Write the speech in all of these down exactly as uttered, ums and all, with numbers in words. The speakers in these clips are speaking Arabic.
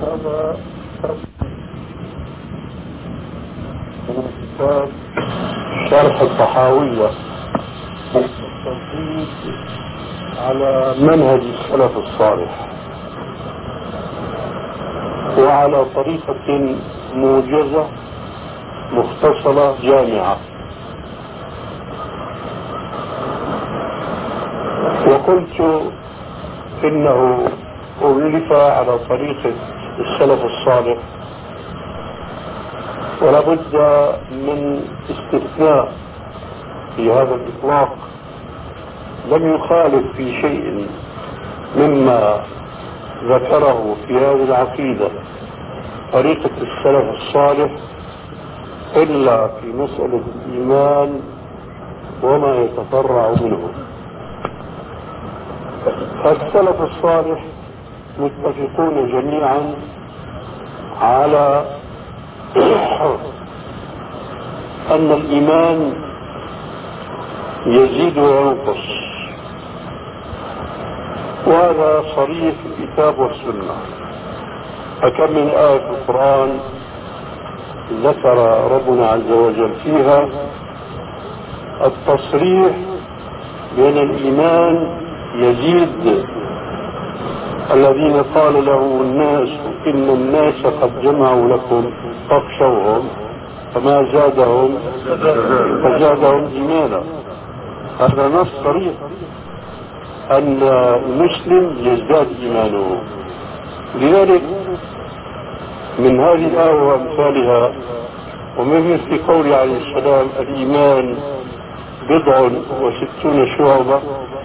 هذا من كتاب شرح الطحاوية التوحيد على منهج السلف الصالح وعلى طريقة موجزة مختصرة جامعة. وقلت إنه ألف على طريقة السلف الصالح ولا بد من استثناء في هذا الإطلاق لم يخالف في شيء مما ذكره في هذه العقيدة طريقة السلف الصالح إلا في مسألة الإيمان وما يتفرع منه. فالسلف الصالح متفقون جميعا على أن الإيمان يزيد وينقص، وهذا صريح في الكتاب والسنة. فكم من آية في القرآن ذكر ربنا عز وجل فيها التصريح بأن الإيمان يزيد. الذين قال لهم الناس إن الناس قد جمعوا لكم فاخشوهم فما زادهم فزادهم إيمانا. هذا نص صريح أن المسلم يزداد إيمانه. لذلك من هذه الآية وأمثالها ومن مثل قول عليه السلام الإيمان بضع وستون شعبة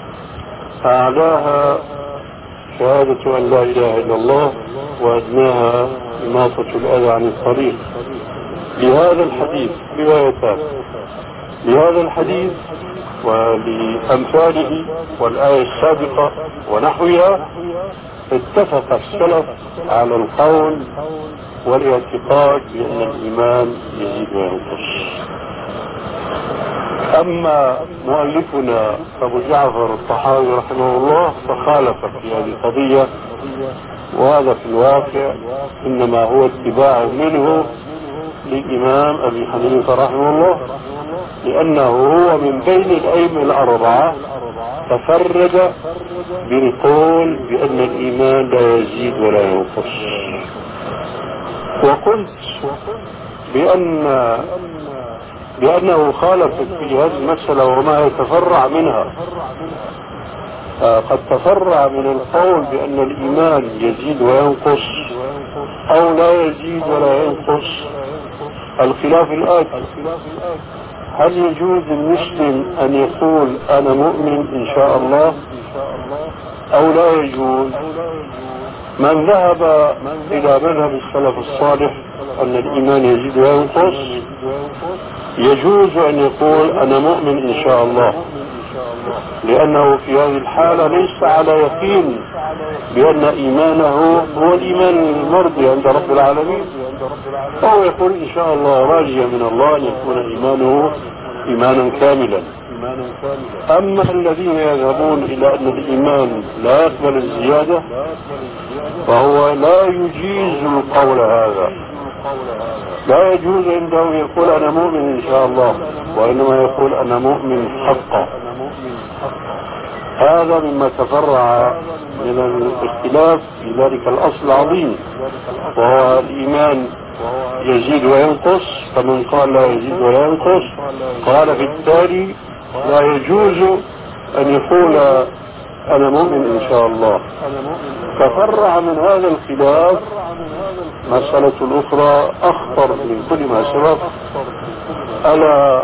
أعلاها شهادة أن لا إله إلا الله وأدناها إماطة الأذى عن الطريق. لهذا الحديث روايتان، لهذا الحديث ولأمثاله والآية السابقة ونحوها اتفق السلف على القول والاعتقاد بأن الإيمان يزيد وينقص. أما مؤلفنا أبو جعفر الطحاوي رحمه الله فخالف في هذه القضية، وهذا في الواقع إنما هو اتباع منه للإمام أبي حنيفة رحمه الله، لأنه هو من بين الأئمة الأربعة تفرد بالقول بأن الإيمان لا يزيد ولا ينقص. وقلت بأن بأنه خالف في هذه المسألة وما يتفرع منها. قد تفرع من القول بأن الإيمان يزيد وينقص أو لا يزيد ولا ينقص الخلاف الآتي: هل يجوز للمسلم أن يقول أنا مؤمن إن شاء الله أو لا يجوز؟ من ذهب إلى مذهب السلف الصالح أن الإيمان يزيد وينقص يجوز أن يقول أنا مؤمن إن شاء الله، لأنه في هذه الحالة ليس على يقين بأن إيمانه هو الإيمان المرضي عند رب العالمين، فهو يقول إن شاء الله راجيا من الله أن يكون إيمانه إيمانا كاملا. أما الذين يذهبون إلى أن الإيمان لا يقبل الزيادة فهو لا يجيز القول هذا، لا يجوز عنده يقول أنا مؤمن إن شاء الله، وإنما يقول أنا مؤمن حقا. هذا مما تفرع من الاختلاف في ذلك الأصل العظيم، وهو الإيمان يزيد وينقص. فمن قال لا يزيد ولا ينقص قال بالتالي لا يجوز أن يقول أنا مؤمن إن شاء الله. تفرع من هذا الخلاف مسألة أخرى أخطر من كل ما سبق، ألا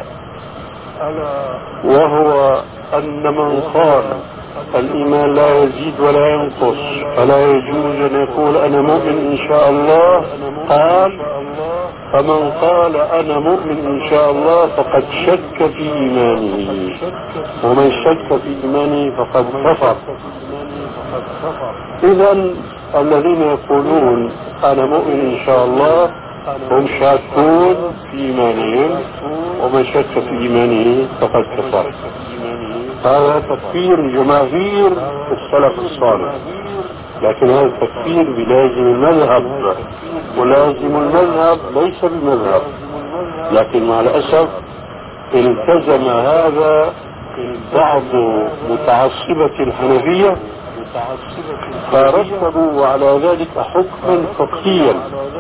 وهو أن من قال الإيمان لا يزيد ولا ينقص فلا يجوز أن يقول أنا مؤمن إن شاء الله، قال فمن قال أنا مؤمن إن شاء الله فقد شك في إيمانه، ومن شك في إيمانه فقد كفر. إذن الذين يقولون أنا مؤمن إن شاء الله هم شاكون في إيمانهم، ومن شك في إيمانه فقد كفر. هذا تكفير جماهير السلف الصالح، لكن هذا التكفير بلازم المذهب، ولازم المذهب ليس بمذهب. لكن مع الأسف التزم هذا بعض متعصبة الحنفية فرتبوا على ذلك حكما فقهيا.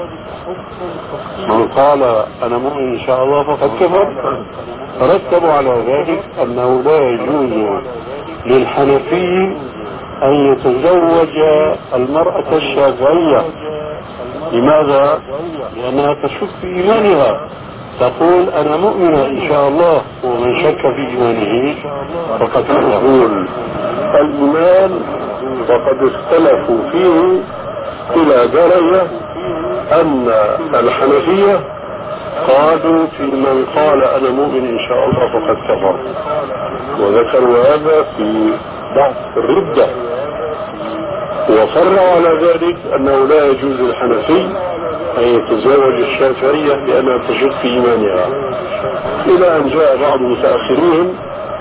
من قال أنا مؤمن إن شاء الله فقد كفر، رتبوا على ذلك أنه لا يجوز للحنفي أن يتزوج المرأة الشافعية. لماذا؟ لأنها تشك في إيمانها، تقول أنا مؤمنة إن شاء الله، ومن شك في إيمانه فقد يقول الإيمان وقد اختلفوا فيه إلى درجة أن الحنفية قالوا في من قال أنا مؤمن إن شاء الله فقد كفر، وذكروا هذا في بحث الردة، وفرعوا على ذلك أنه لا يجوز للحنفي أن يتزوج الشافعية لأنها تشك في إيمانها، إلى أن جاء بعض متأخرين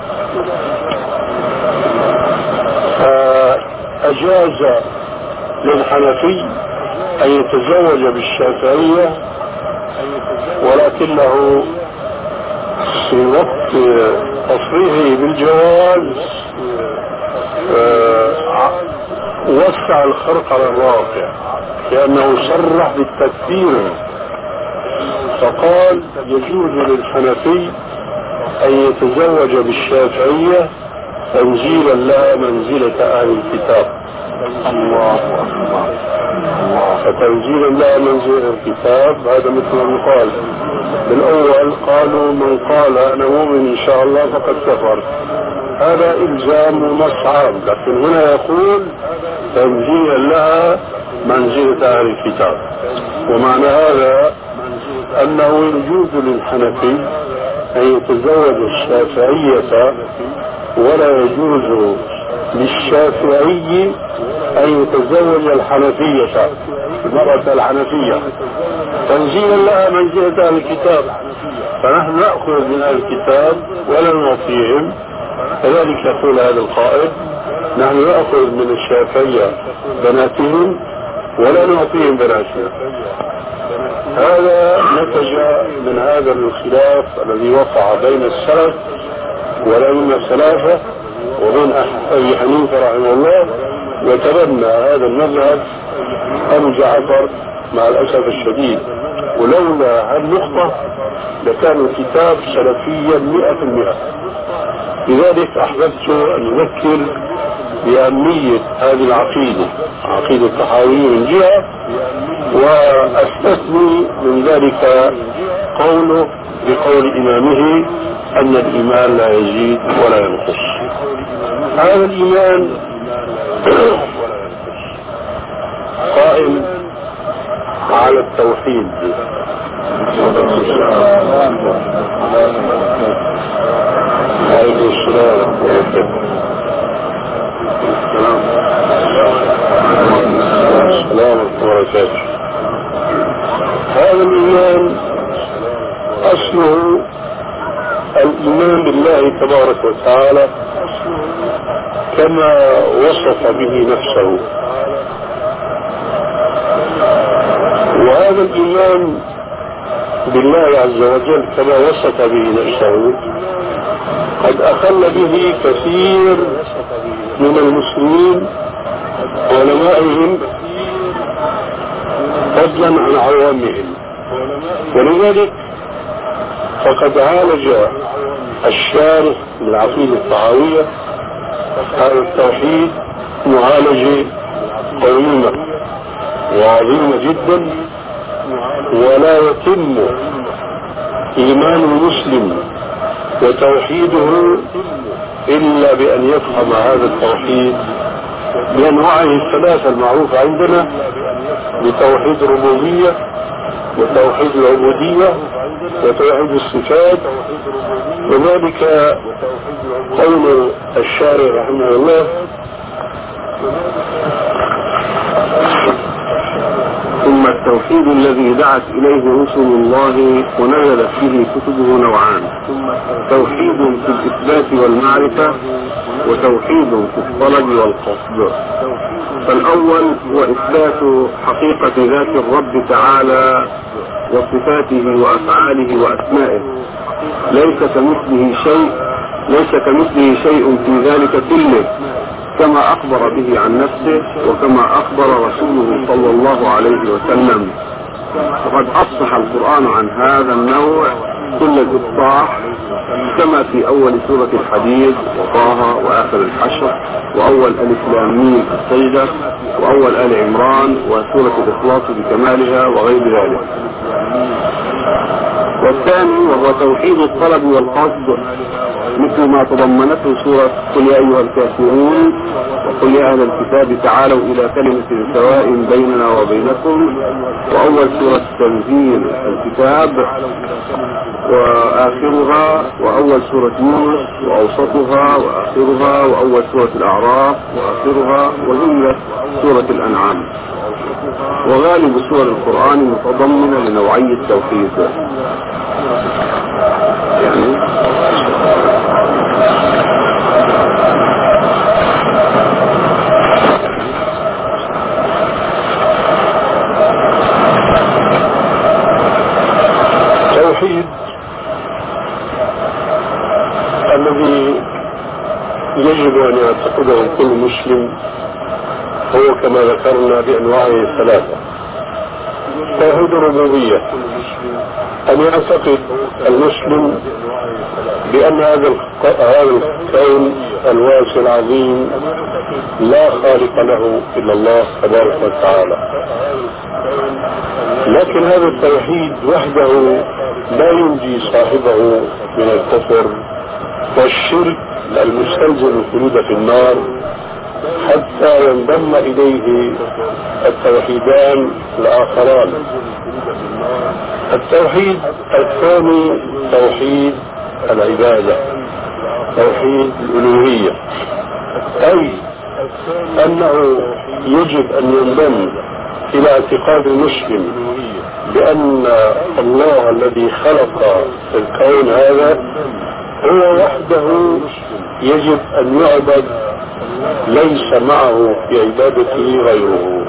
فأجاز للحنفي أن يتزوج بالشافعية، ولكنه في وقت تصريحه بالجواز وسع الخرق على الواقع، لأنه صرح بالتكفير، فقال يجوز للحنفي أن يتزوج بالشافعية تنزيلا لها منزلة أهل الكتاب. الله أكبر. فتنزيلا لها منزلة الكتاب هذا مثل ما قال بالأول، قالوا من قال أنا مؤمن إن شاء الله فقد كفر، هذا إلزام ونص عام، لكن هنا يقول تنزيلا لها منزلة أهل الكتاب. ومعنى هذا أنه يجوز للحنفي أن يتزوج الشافعية، ولا يجوز للشافعي أن يتزوج الحنفية، المرأة الحنفية، تنزيلا لها منزلة أهل الكتاب. فنحن نأخذ من أهل الكتاب ولا نعطيهم، كذلك يقول هذا القائد نحن نأخذ من الشافعية بناتهم ولا نعطيهم بناتنا. هذا نتج من هذا الخلاف الذي وقع بين السلف والأئمة الثلاثة وبين أبي حنيفة رحمه الله، وتبنى هذا المذهب أبو جعفر مع الأسف الشديد. ولولا هالنقطة لكان الكتاب سلفيا مئة في المئة. لذلك أحببت أن أذكر بأهمية هذه العقيدة، عقيدة الطحاوية من جهة، وأستثني من ذلك قوله بقول إمامه أن الإيمان لا يزيد ولا ينقص. هذا الإيمان قائم على التوحيد. عليكم السلام السلام وبركاته. هذا الإيمان أصله الإيمان بالله تبارك وتعالى كما وصف به نفسه، وهذا الإيمان بالله عز وجل كما وصف به نفسه قد أخل به كثير من المسلمين وعلمائهم فضلا عن عوامهم. ولذلك فقد عالج الشارح من العقيدة الطحاوية هذا التوحيد معالجة قويمة وعظيمة جدا، ولا يتم إيمان المسلم وتوحيده إلا بأن يفهم هذا التوحيد بأنواعه الثلاثة المعروفة عندنا، بتوحيد الربوبية وتوحيد العبودية وتوحيد الصفات. وذلك قول الشارع رحمه الله ثم التوحيد الذي دعت إليه رسل الله ونزلت فيه كتبه نوعان: توحيد في الإثبات والمعرفة، وتوحيد في الطلب والقصد. فالأول هو إثبات حقيقة ذات الرب تعالى وصفاته وأفعاله وأسمائه، ليس كمثله شيء ليس كمثله شيء في ذلك كله، كما أخبر به عن نفسه وكما أخبر رسوله صلى الله عليه وسلم. وقد أفصح القرآن عن هذا النوع كل الإفصاح، كما في أول سورة الحديد وطه وآخر الحشر وأول ألف لام ميم السجدة وأول آل عمران وسورة الإخلاص بكمالها وغير ذلك. والثاني وهو توحيد الطلب والقصد، مثل ما تضمنته سورة قل يا أيها الكافرون وقل يا أهل الكتاب تعالوا إلى كلمة سواء بيننا وبينكم، وأول سورة تنزيل الكتاب وآخرها، وأول سورة يونس وأوسطها وآخرها، وأول سورة الأعراف وآخرها، وجملة سورة الأنعام. وغالب سور القرآن متضمنة لنوعي التوحيد، يعني التوحيد الذي يجب أن يعتقده كل مسلم هو كما ذكرنا بأنواعه الثلاثة. توحيد الربوبية، أن يعتقد المسلم بأن هذا الكون الواسع العظيم لا خالق له إلا الله تبارك وتعالى. لكن هذا التوحيد وحده لا ينجي صاحبه من الكفر والشرك المستلزم الخلود في النار، حتى ينضم إليه التوحيدان الآخران. التوحيد الثاني توحيد العبادة، توحيد الألوهية، أي أنه يجب أن ينضم إلى اعتقاد المسلم بأن الله الذي خلق الكون هذا هو وحده يجب أن يعبد، ليس معه في عبادته غيره.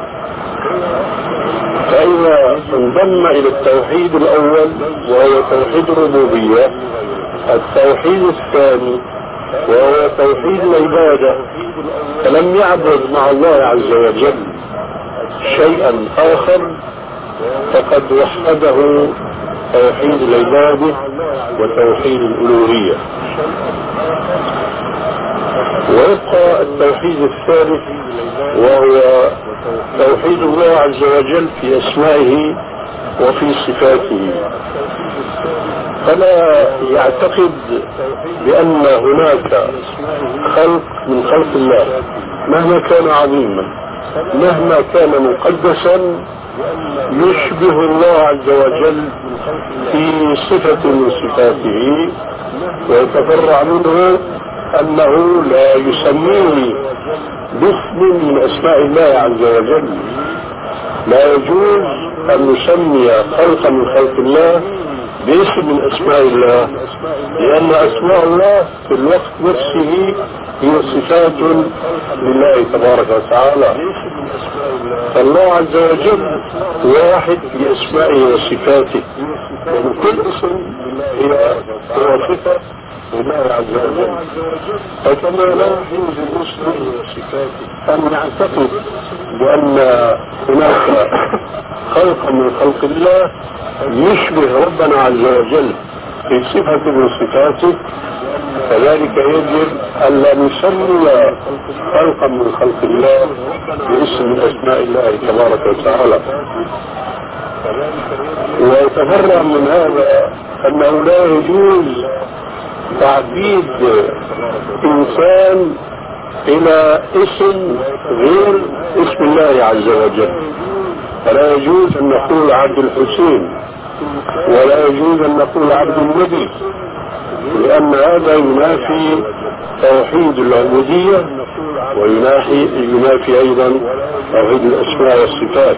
فإذا انضم إلى التوحيد الأول وهو توحيد الربوبية، التوحيد الثاني وهو توحيد العبادة، فلم يعبد مع الله عز وجل شيئا آخر، فقد وحده توحيد العبادة وتوحيد الألوهية. ويبقى التوحيد الثالث وهو توحيد الله عز وجل في أسمائه وفي صفاته، فلا يعتقد بأن هناك خلق من خلق الله مهما كان عظيما، مهما كان مقدسا، يشبه الله عز وجل في صفة من صفاته، ويتفرع منه أنه لا يسميه باسم من أسماء الله عز وجل. لا يجوز أن نسمي خلقا من خلق الله باسم من أسماء الله، لأن أسماء الله في الوقت نفسه هي صفات لله تبارك وتعالى. فالله عز وجل واحد في أسمائه وصفاته، وكل اسم هي صفة لله عز وجل. فكما لا يجوز للمسلم أن يعتقد بأن هناك خلقا من خلق الله يشبه ربنا عز وجل في صفة من صفاته، كذلك يجب ألا نسمي خلقا من خلق الله باسم من أسماء الله تبارك وتعالى. ويتفرع من هذا أنه لا يجوز تعبيد إنسان إلى اسم غير اسم الله عز وجل. فلا يجوز أن نقول عبد الحسين، ولا يجوز أن نقول عبد النبي، لأن هذا ينافي توحيد العبودية وينافي ينافي أيضا توحيد الأسماء والصفات.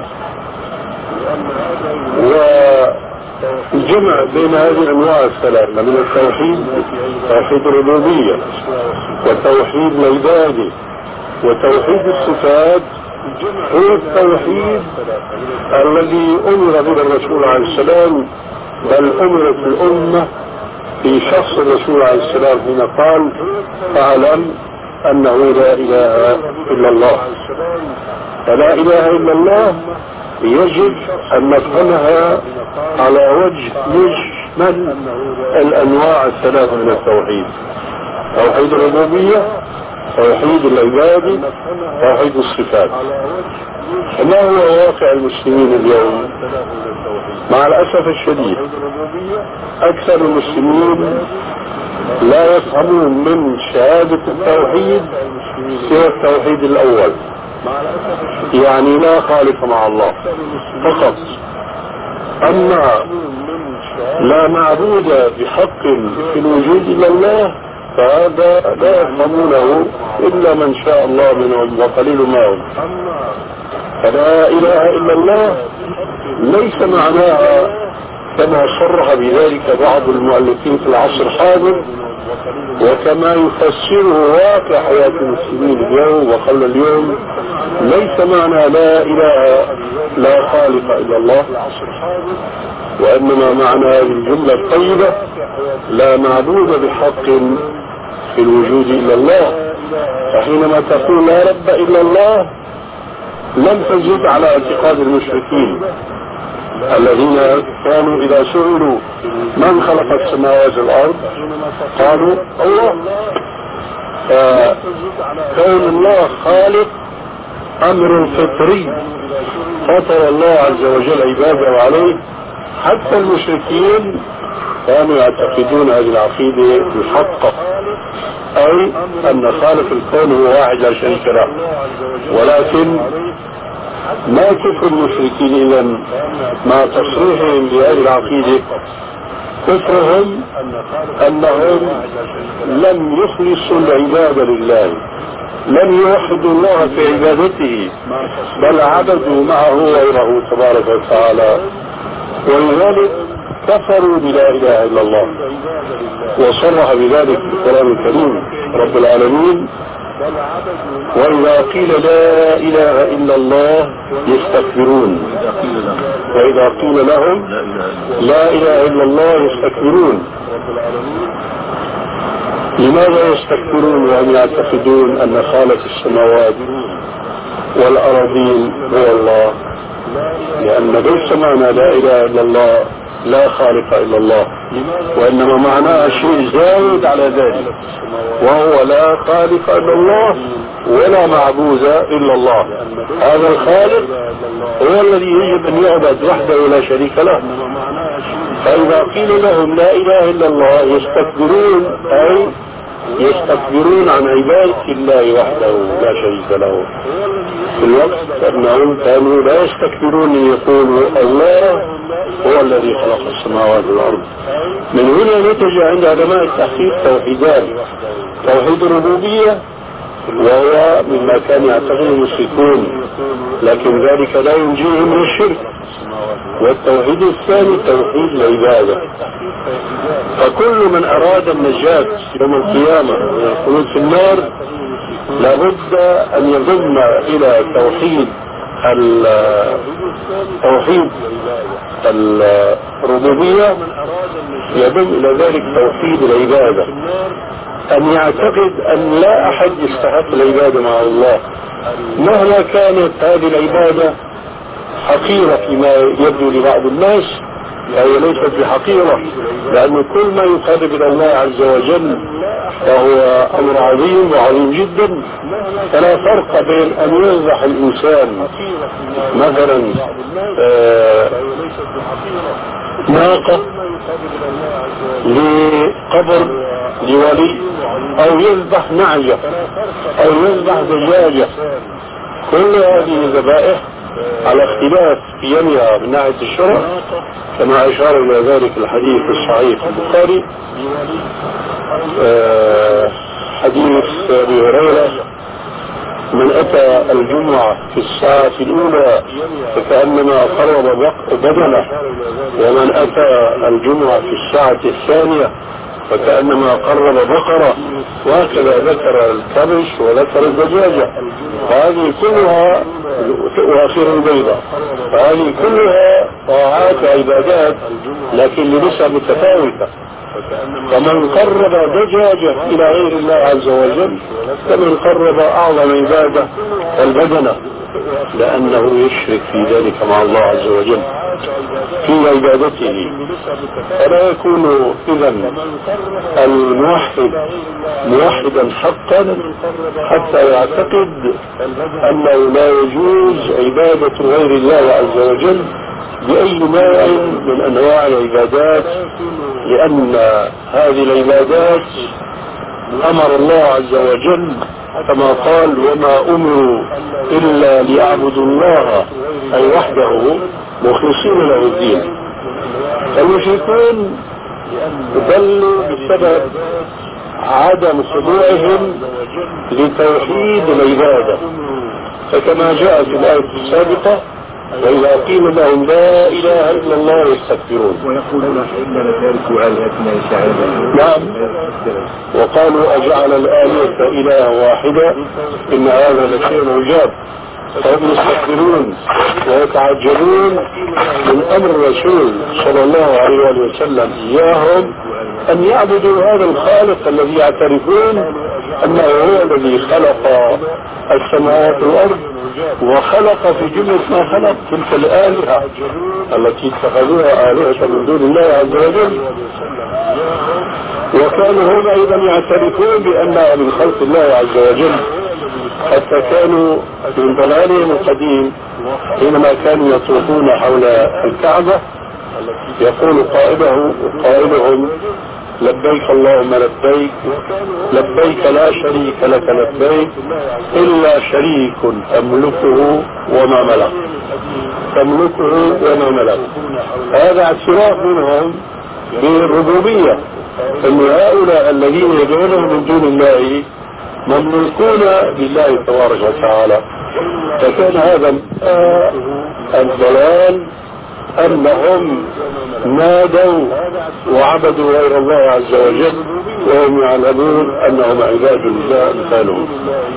والجمع بين هذه الأنواع الثلاثة من التوحيد، توحيد الربوبية وتوحيد العبادة وتوحيد الصفات، هو التوحيد الذي أمر به الرسول عليه السلام، بل أمرت الأمة في شخص الرسول عليه السلام حين قال: فاعلم أنه لا إله إلا الله. فلا إله إلا الله يجب أن نفهمها على وجه يشمل الأنواع الثلاثة من التوحيد: توحيد الربوبية، توحيد العباد، توحيد الصفات. ما هو واقع المسلمين اليوم؟ مع الأسف الشديد أكثر المسلمين لا يفهمون من شهادة التوحيد سوى التوحيد الأول، يعني لا خالق مع الله فقط. أما لا معبود بحق في الوجود إلا الله فهذا لا يفهمونه إلا من شاء الله منهم وقليل ما هم. فلا إله إلا الله ليس معناها كما صرح بذلك بعض المؤلفين في العصر الحاضر، وكما يفسره واقع حياة المسلمين اليوم وقبل اليوم، ليس معنى لا إله لا خالق إلا الله، وإنما معنى هذه الجملة الطيبة: لا معبود بحق في الوجود إلا الله. فحينما تقول لا رب إلا الله لم تزد على اعتقاد المشركين الذين كانوا إذا سئلوا من خلق السماوات والأرض قالوا الله. فكون الله خالق أمر فطري فطر الله عز وجل عباده عليه. حتى المشركين كانوا يعتقدون هذه العقيدة الحقة، أي أن خالق الكون هو واحد لا شريك له. ولكن ما كفر المشركين إذن مع تصريحهم بهذه العقيدة؟ كفرهم أنهم لم يخلصوا العبادة لله، لم يوحدوا الله في عبادته، بل عبدوا معه غيره تبارك وتعالى، ولذلك كفروا بلا إله إلا الله. وصرح بذلك في القرآن الكريم رب العالمين: وإذا قيل لا إله إلا الله يستكبرون، وإذا قيل لهم لا إله إلا الله يستكبرون. لماذا يستكبرون وهم يعتقدون أن خالق السماوات والأراضين هو الله؟ لأن ليس معنى لا إله إلا الله لا خالق إلا الله، وإنما معناه شيء زايد على ذلك، وهو لا خالق إلا الله ولا معبود إلا الله. هذا الخالق هو الذي يجب أن يعبد وحده لا شريك له. فإذا قيل لهم لا إله إلا الله يستكبرون، أي يستكبرون عن عبادة الله وحده لا شريك له، في الوقت أنهم كانوا لا يستكبرون يقولوا الله هو الذي خلق السماوات والأرض. من هنا نتج عند علماء التحقيق توحيدان: توحيد الربوبية وهو مما كان يعتقده المشركون لكن ذلك لا ينجيهم من الشرك، والتوحيد الثاني توحيد العبادة. فكل من أراد النجاة يوم القيامة والخلود في النار لابد أن يضم إلى توحيد توحيد الربوبية، يضم إلى ذلك توحيد العبادة، أن يعتقد أن لا أحد يستحق العبادة مع الله مهما كانت هذه العبادة حقيرة فيما يبدو لبعض الناس، فهي ليست بحقيرة، لأن كل ما يقرب إلى الله عز وجل فهو أمر عظيم وعظيم جدا. فلا فرق بين أن يذبح الإنسان مثلا آه ناقة لقبر لولي، أو يذبح نعجة، أو يذبح دجاجة. كل هذه الذبائح على اختلاف قيمها من ناحية الشرع، كما أشار إلى ذلك الحديث الصحيح البخاري، أه حديث أبي هريرة: من أتى الجمعة في الساعة الأولى فكأنما قرب بدنه، ومن أتى الجمعة في الساعة الثانية فكأنما قرب بقرة، وهكذا ذكر الكبش وذكر الدجاجة، فهذه كلها وآخر البيضة، فهذه كلها طاعات وعبادات لكن لنسب متفاوتة. فمن قرب دجاجة إلى غير الله عز وجل كمن قرب أعظم عبادة البدنة، لأنه يشرك في ذلك مع الله عز وجل في عبادته. فلا يكون إذا الموحد موحدا حقا حتى يعتقد أنه لا يجوز عبادة غير الله عز وجل بأي نوع من أنواع العبادات، لأن هذه العبادات أمر الله عز وجل كما قال: وما أمروا إلا ليعبدوا الله أي وحده مخلصين له الدين. المشركون ضلوا بسبب عدم خضوعهم لتوحيد العبادة، فكما جاء في الآية السابقة: وإذا قيل لهم لا إله إلا الله يستكبرون ويقولون إننا تاركوا آلهتنا لشاعر. نعم، وقالوا أجعل الآلهة إله واحدة إن هذا لشيء عجاب. فهم يستكبرون ويتعجبون من أمر الرسول صلى الله عليه وسلم إياهم أن يعبدوا هذا الخالق الذي يعترفون أنه هو الذي خلق السماوات والأرض وخلق في جملة ما خلق تلك الآلهة التي اتخذوها آلهة من دون الله عز وجل. وكانوا هم أيضا يعترفون بأنها من خلق الله عز وجل، حتى كانوا من ضلالهم القديم حينما كانوا يطوفون حول الكعبة يقول قائده قائلهم: لبيك اللهم لبيك لبيك لا شريك لك لبيك إلا شريك تملكه وما ملك تملكه وما ملك. هذا اعتراف منهم بالربوبية، أن هؤلاء الذين يدعونهم من دون الله مملوكون بالله تبارك وتعالى. فكان هذا الضلال أنهم نادوا وعبدوا غير الله عز وجل وهم يعلمون أنهم عباد الله أمثالهم.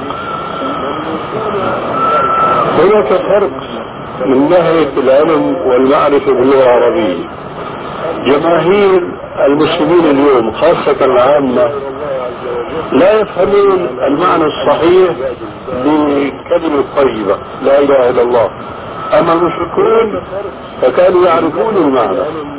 هناك فرق من ناحية العلم والمعرفة باللغة العربية. جماهير المسلمين اليوم خاصة العامة لا يفهمون المعنى الصحيح لكلمة الطيبة لا إله إلا الله، أما المشركون فكانوا يعرفون المعنى،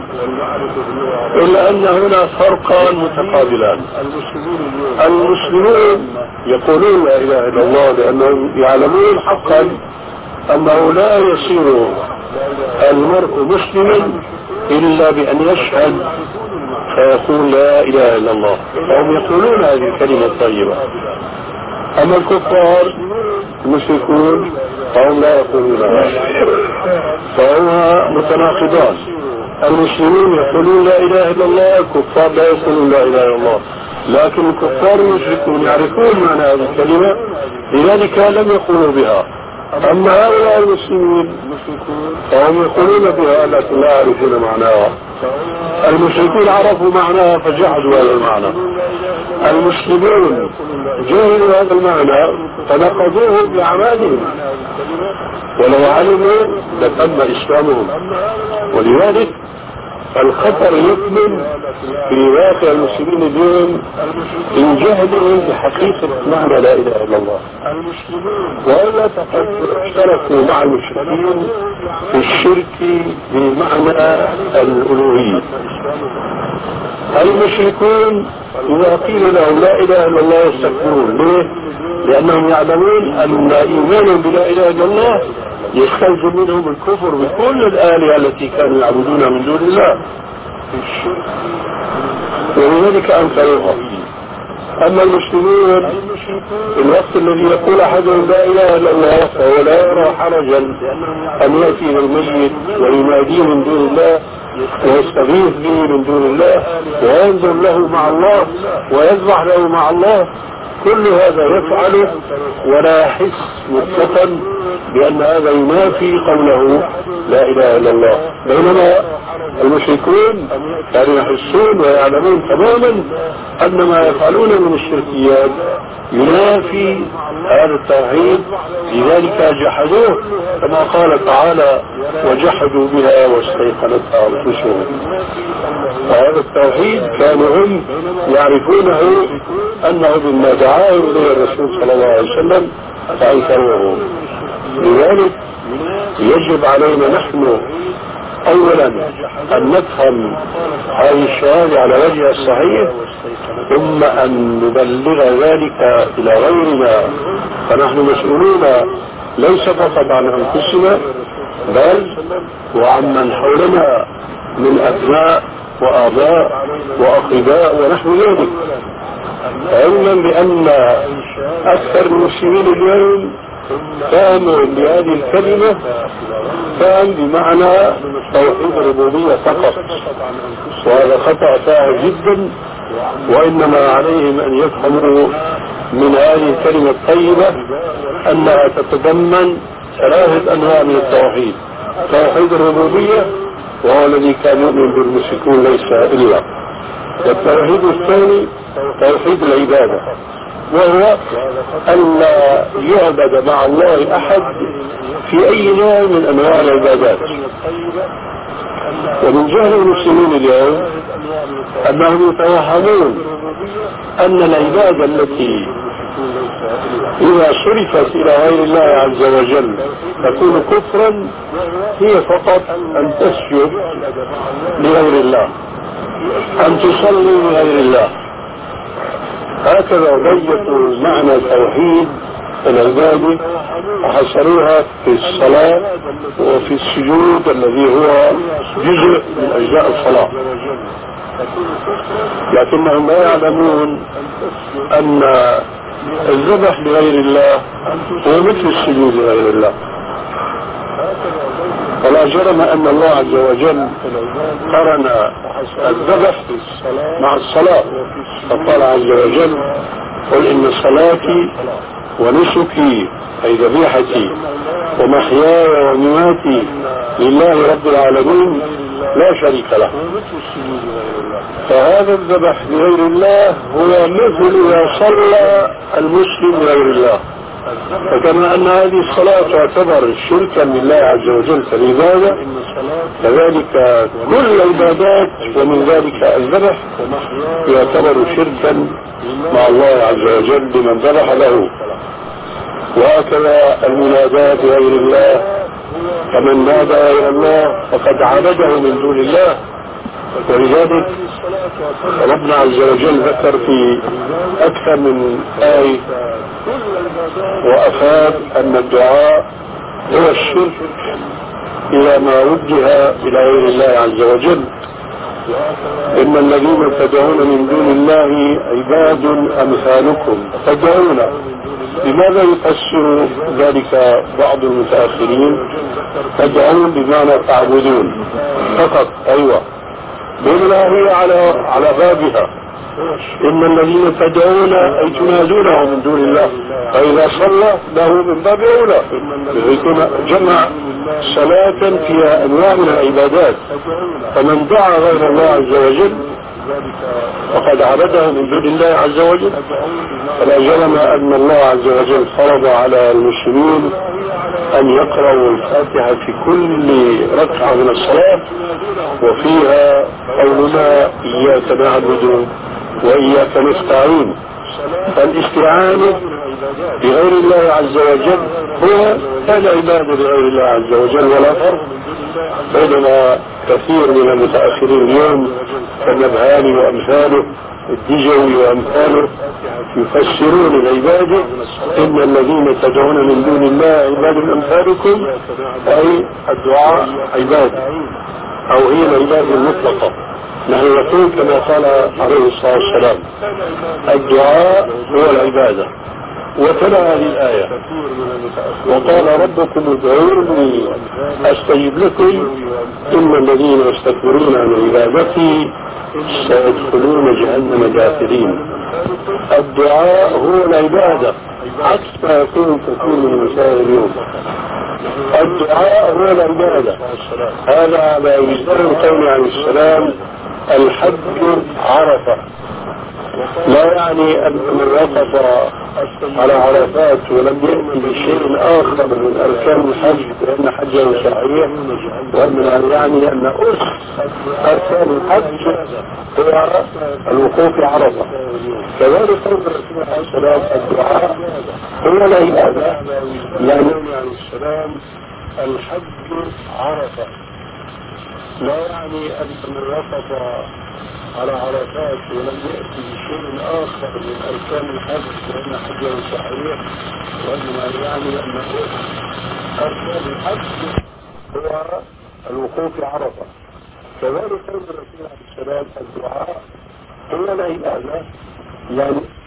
إلا أن هنا فرقان متقابلان. المسلمون يقولون لا إله إلا الله لأنهم يعلمون حقا أنه لا يصير المرء مسلما إلا بأن يشهد فيقول لا إله إلا الله، فهم يقولون هذه الكلمة الطيبة. أما الكفار المشركون فهم لا يقولون هذا، فهما متناقضان. المسلمون يقولون لا إله إلا الله، الكفار لا يقولون لا إله إلا الله، لكن الكفار المشركون يعرفون معنى هذه الكلمة لذلك لم يقولوا بها. أما هؤلاء المسلمين فهم يقولون بها لكن لا يعرفون معناها. المشركون عرفوا معناها فجحدوا هذا المعنى، المسلمون جهلوا هذا المعنى فنقضوه بأعمالهم، ولو علموا لتم إسلامهم. ولذلك الخطر يكمن في واقع المسلمين اليوم من جهلهم بحقيقة معنى لا إله إلا الله، وإلا فقد اشتركوا مع المشركين في الشرك بمعنى الألوهية. المشركون إذا قيل لهم لا إله إلا الله يستكبرون. ليه؟ لأنهم يعلمون أن إيمانهم بلا إله إلا الله يستلزم منهم الكفر بكل الآلهة التي كانوا يعبدونها من دون الله، ولذلك أنكروها. أما المسلمون في الوقت الذي يقول أحدهم لا إله إلا الله فهو لا يرى حرجا أن يأتي بالميت ويناديه من دون الله ويستغيث به من دون الله وينظر له مع الله ويذبح له مع الله، كل هذا يفعله ولا يحس مطلقا بأن هذا ينافي قوله لا إله إلا الله، بينما المشركون كانوا يحسون ويعلمون تماما أن ما يفعلون من الشركيات ينافي هذا التوحيد، لذلك جحدوه كما قال تعالى وجحدوا بها واستيقنتها أنفسهم. فهذا التوحيد كانوا هم يعرفونه أنه مما دعاه إليه الرسول صلى الله عليه وسلم فأنكروه. لذلك يجب علينا نحن أولا أن نفهم هذه الشهادة على وجهها الصحيح، ثم أن نبلغ ذلك إلى غيرنا، فنحن مسؤولون ليس فقط عن أنفسنا بل وعن من حولنا من أبناء وآباء وأقرباء ونحو ذلك. علما بأن أكثر المسلمين اليوم فهموا بهذه الكلمة فهم بمعنى توحيد الربوبية فقط، وهذا خطأ فاحش جدا، وإنما عليهم أن يفهموا من هذه الكلمة الطيبة أنها تتضمن ثلاثة أنواع من التوحيد: توحيد الربوبية وهو الذي كان يؤمن بالمشركون ليس إلا، والتوحيد الثاني توحيد العبادة وهو ألا يعبد مع الله أحد في أي نوع من أنواع العبادات. ومن جهل المسلمين اليوم أنهم يتوهمون أن العبادة التي إذا صرفت إلى غير الله عز وجل تكون كفرا هي فقط أن تسجد لغير الله، أن تصلي لغير الله. هكذا بيّتوا معنى توحيد العبادة وحصروها في الصلاة وفي السجود الذي هو جزء من أجزاء الصلاة، لكنهم لا يعلمون أن الذبح لغير الله هو مثل السجود لغير الله. ولا جرم أن الله عز وجل قرن الذبح مع الصلاة، فقال عز وجل قل إن صلاتي ونسكي أي ذبيحتي ومحياي ومماتي لله رب العالمين لا شريك له. فهذا الذبح لغير الله هو مثل ما صلى المسلم لغير الله. فكما أن هذه الصلاة تعتبر شركا لله عز وجل كالعبادة، كذلك كل العبادات ومن ذلك الذبح يعتبر شركا مع الله عز وجل لمن ذبح له. وهكذا المنادات بغير الله، فمن نادى غير الله فقد عبده من دون الله. ولذلك ربنا عز وجل ذكر في أكثر من آية وأفاد أن الدعاء هو الشرك إلى ما وجه إلى غير الله عز وجل. إن الذين تدعون من دون الله عباد أمثالكم تدعون. لماذا يفسر ذلك بعض المتأخرين تدعون بمعنى تعبدون فقط؟ أيوة، بما هي على على بابها. إن الذين تدعون أي تنادونه من دون الله، فإذا صلى له من باب أولى، يكون جمع صلاة فيها أنواع من العبادات. فمن دعا غير الله عز وجل فقد عبده من دون الله عز وجل. فلا جرم أن الله عز وجل فرض على المسلمين أن يقرأوا الفاتحة في كل ركعة من الصلاة، وفيها قولنا إياك نعبد وإياك نستعين. فالاستعانة بغير الله عز وجل هو العبادة بغير الله عز وجل، ولا فرق. بينما كثير من المتأخرين اليوم كالنبهاني وأمثاله الدجوي وأمثاله يفسرون العبادة إن الذين تدعون من دون الله عباد أمثالكم، أي الدعاء عبادة، أو هي العبادة المطلقة. نحن نقول كما قال عليه الصلاة والسلام الدعاء هو العبادة. وتلا هذه الآية وقال ربكم ادعوني أستجب لكم إن الذين يستكبرون عن عبادتي سيدخلون جهنم داخلين. الدعاء هو العبادة عكس ما يكون كثير من المسائل اليوم. الدعاء هو العبادة. هذا على وزن القول عليه السلام الحج عرفة. لا يعني أن من وقف على عرفات ولم يأتي بشيء آخر من أركان الحج فإن حجه صحيح، وأن يعني أن أس أركان الحج هو الوقوف عرفة. كذلك قول الرسول عليه السلام الدعاء هو العبادة، يعني عليه السلام الحج عرفة. لا يعني أن من وقف على عرفات ولم يأتي بشيء آخر من أركان الحج فإن حجه صحيح، وأن يعني أن أركان الحج هو الوقوف عرفة. كذلك قول الرسول عليه السلام الدعاء هو العبادة، يعني